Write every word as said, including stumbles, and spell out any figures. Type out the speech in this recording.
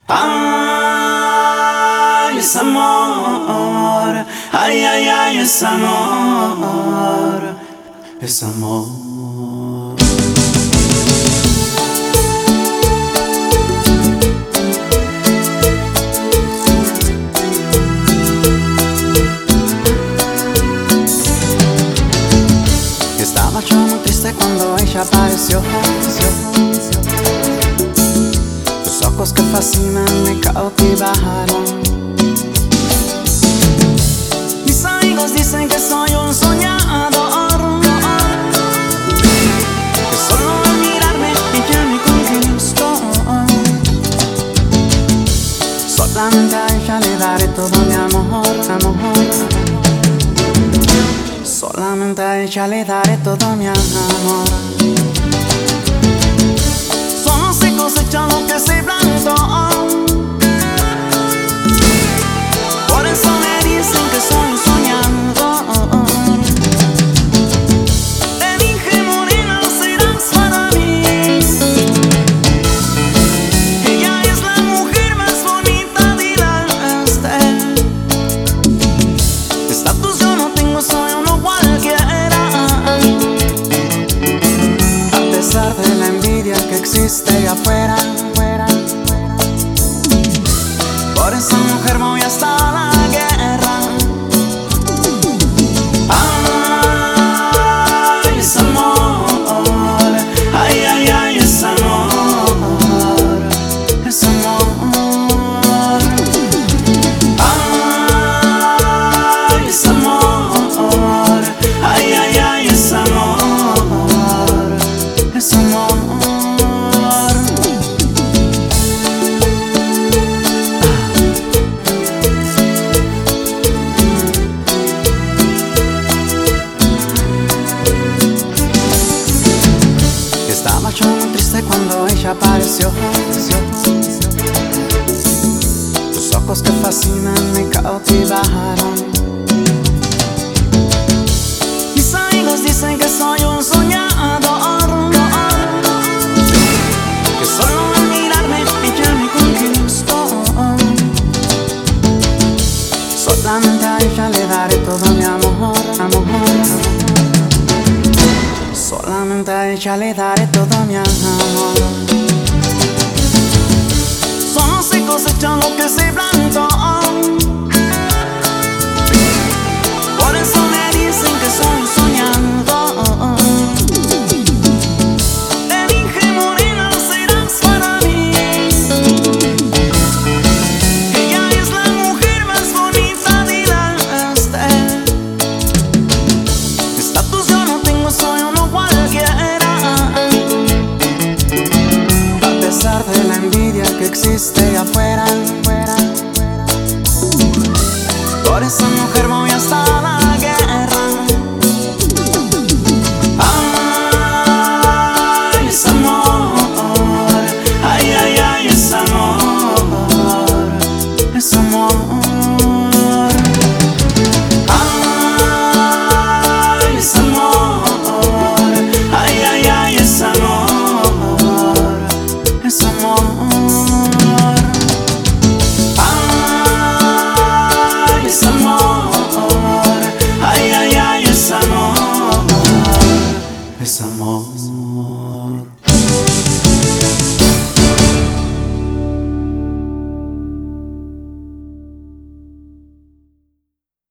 Ay, es amor, ay, ay, ay, es amor, es amor. Estaba yo muy triste cuando ella apareció. Tus ojos que fascinan me cautivaron. Mis amigos dicen que soy un soñador, que solo al mirarme ella me conquistó. Solamente a ella le daré todo mi amor, amor. Solamente a ella le daré todo mi amor. Solo se cosecha lo que se plantó. Por eso me dicen que soy un soñador. Te dije, morena, serás para mí. Ella es la mujer más bonita de la este. Estatus yo no tengo, soy uno cualquiera. A pesar de la envidia que existe allá afuera, fuera, fuera. Por esa mujer voy hasta la guerra. Ay, es amor, ay, ay, ay, es amor, es amor. Ay, es amor, ay, ay, ay, es amor, es amor. Estaba yo muy triste cuando ella apareció. Tus ojos que fascinan me cautivaron. Mis amigos dicen que soy un soñador, que solo al mirarme ella me conquistó. Solamente a ella le daré todo mi amor, amor. Solamente a ella le daré todo mi amor. Solo se cosecha lo que se plantó. Por eso me dicen que soy un soñador. Te dije, morena, serás para mí. Ella es la mujer más bonita de la este. Estatus yo no tengo, soy uno cualquiera. A pesar de la envidia que existe afuera.